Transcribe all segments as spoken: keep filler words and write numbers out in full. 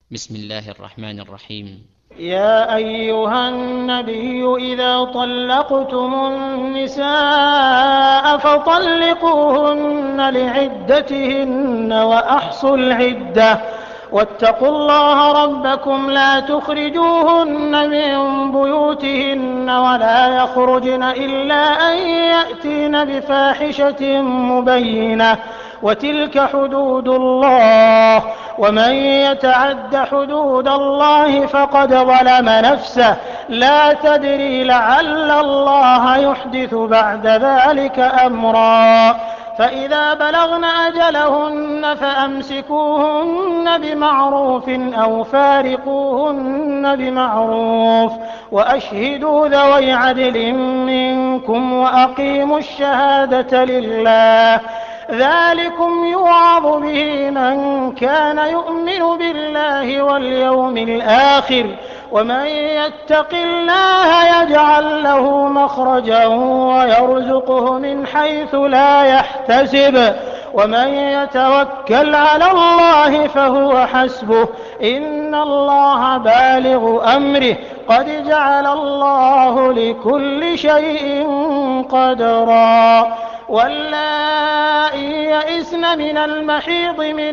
بسم الله الرحمن الرحيم. يا أيها النبي إذا طلقتم النساء فطلقوهن لعدتهن وأحصوا العدة واتقوا الله ربكم لا تخرجوهن من بيوتهن ولا يخرجن إلا أن يأتين بفاحشة مبينة وتلك حدود الله ومن يتعد حدود الله فقد ظلم نفسه لا تدري لعل الله يحدث بعد ذلك أمرا فإذا بلغن أجلهن فأمسكوهن بمعروف أو فارقوهن بمعروف وأشهدوا ذوي عدل منكم وأقيموا الشهادة لله ذلكم يوعظ به من كان يؤمن بالله واليوم الآخر ومن يتق الله يجعل له مخرجا ويرزقه من حيث لا يحتسب ومن يتوكل على الله فهو حسبه إن الله بالغ أمره قد جعل الله لكل شيء قدرا واللائي يئسن من المحيض من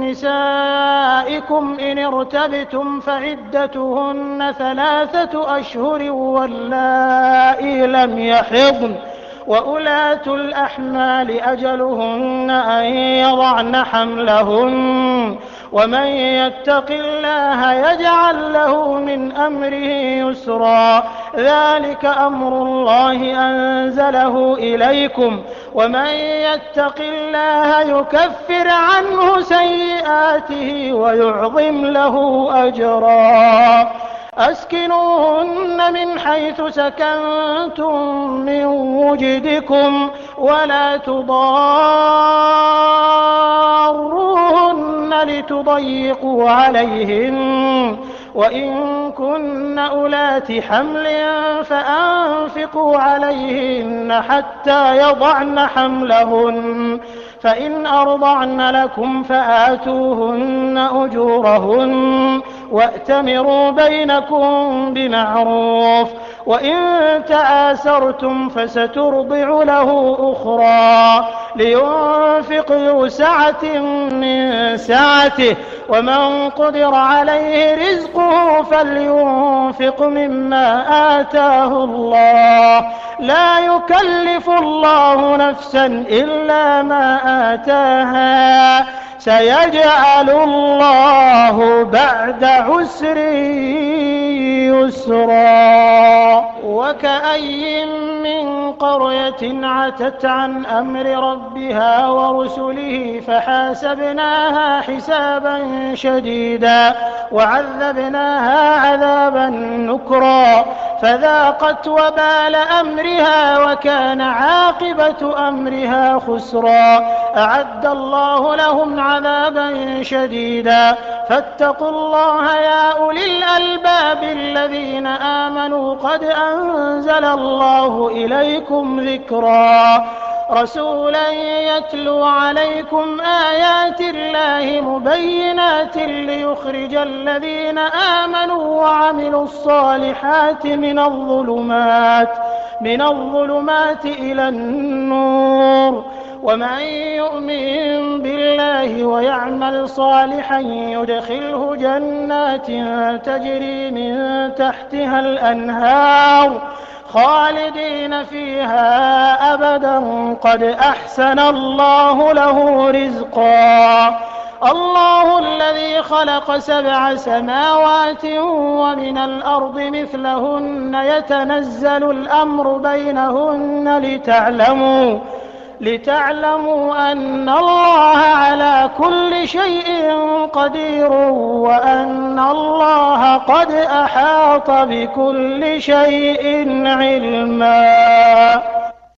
نسائكم إن ارتبتم فعدتهن ثلاثة أشهر واللائي لم يحضن وأولاة الأحمال أجلهن أن يضعن حملهن ومن يتق الله يجعل له من أمره يسرا ذلك أمر الله أنزله إليكم ومن يتق الله يكفر عنه سيئاته ويعظم له أجرا أسكنوهن من حيث سكنتم من وجدكم ولا تضاروهن لتضيقوا عليهن وإن كن أولات حمل فأنفقوا عليهن حتى يضعن حملهن فإن أرضعن لكم فآتوهن أجورهن وأتمروا بينكم بمعروف وإن تعاسرتم فسترضع له أخرى لينفق ذو سعة من سعته ومن قدر عليه رزقه فلينفق مما آتاه الله لا يكلف الله نفسا إلا ما آتاها سيجعل الله بعد عسر يسرا وكأي من قرية عتت عن أمر ربها ورسله فحاسبناها حسابا شديدا وعذبناها عذابا نكرا فذاقت وبال أمرها وكان عاقبة أمرها خسرا أعد الله لهم عذابا شديدا فاتقوا الله يا أولي الألباب الذين آمنوا قد أنزل الله إليكم ذكرا رسولا يتلو عليكم آيات الله مبينات ليخرج الذين آمنوا وعملوا الصالحات من الظلمات من الظلمات إلى النور ومن يؤمن بالله ويعمل صالحا يدخله جنات تجري من تحتها الأنهار خالدين فيها أبدا قد أحسن الله له رزقا الله الذي خلق سبع سماوات ومن الأرض مثلهن يتنزل الأمر بينهن لتعلموا لتعلموا أن الله على كل شيء قدير وأن الله قد أحاط بكل شيء علما.